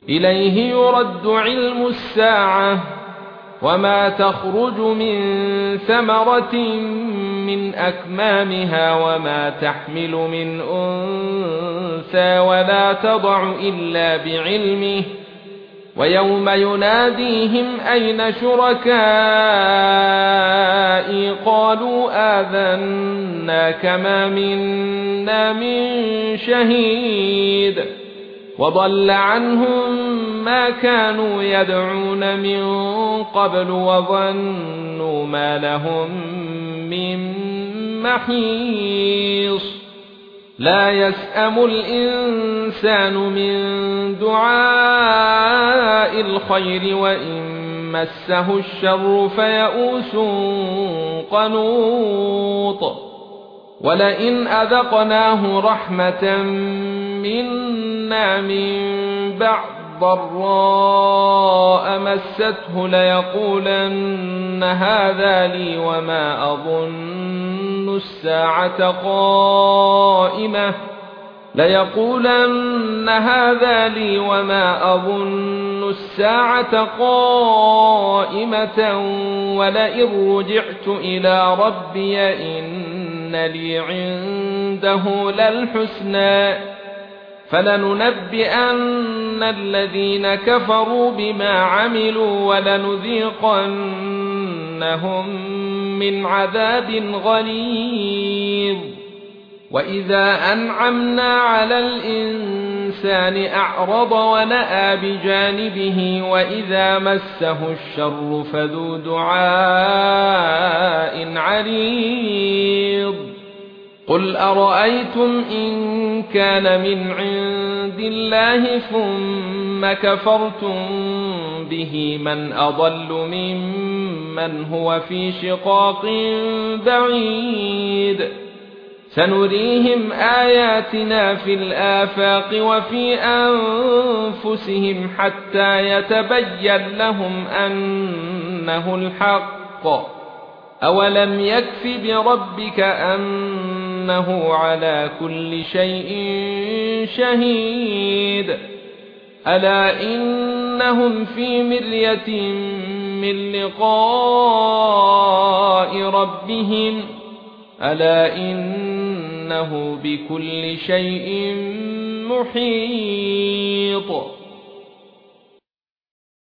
إليه يرد علم الساعة وما تخرج من ثمرة من أكمامها وما تحمل من أنثى ولا تضع إلا بعلمه ويوم يناديهم أين شركائي قالوا آذناك ما منا من شهيد وضل عنهم ما كانوا يدعون من قبل وظنوا ما لهم من محيص لا يسأم الإنسان من دعاء الخير وإن مسه الشر فيئوس قنوط ولئن أذقناه رحمة منا من بعد ضراء مسته ليقولن هذا لي وما أظن الساعة قائمة ولئن رجعت إلى ربي إن لي عنده للحسنى فلننبئن الذين كفروا بما عملوا ولنذيقنهم من عذاب غليظ وإذا أنعمنا على الإنسان أعرض ونأى بجانبه وإذا مسه الشر فذو دعاء عريض قل أرأيتم إن كان من عند الله ثم كفرتم به من أضل ممن هو في شقاق بعيد سنريهم آياتنا في الآفاق وفي أنفسهم حتى يتبين لهم أنه الحق أولم يكف بربك أنه على كل شيء شهيد ألا إنهم في مرية من لقاء ربهم ألا إنه بكل شيء محيط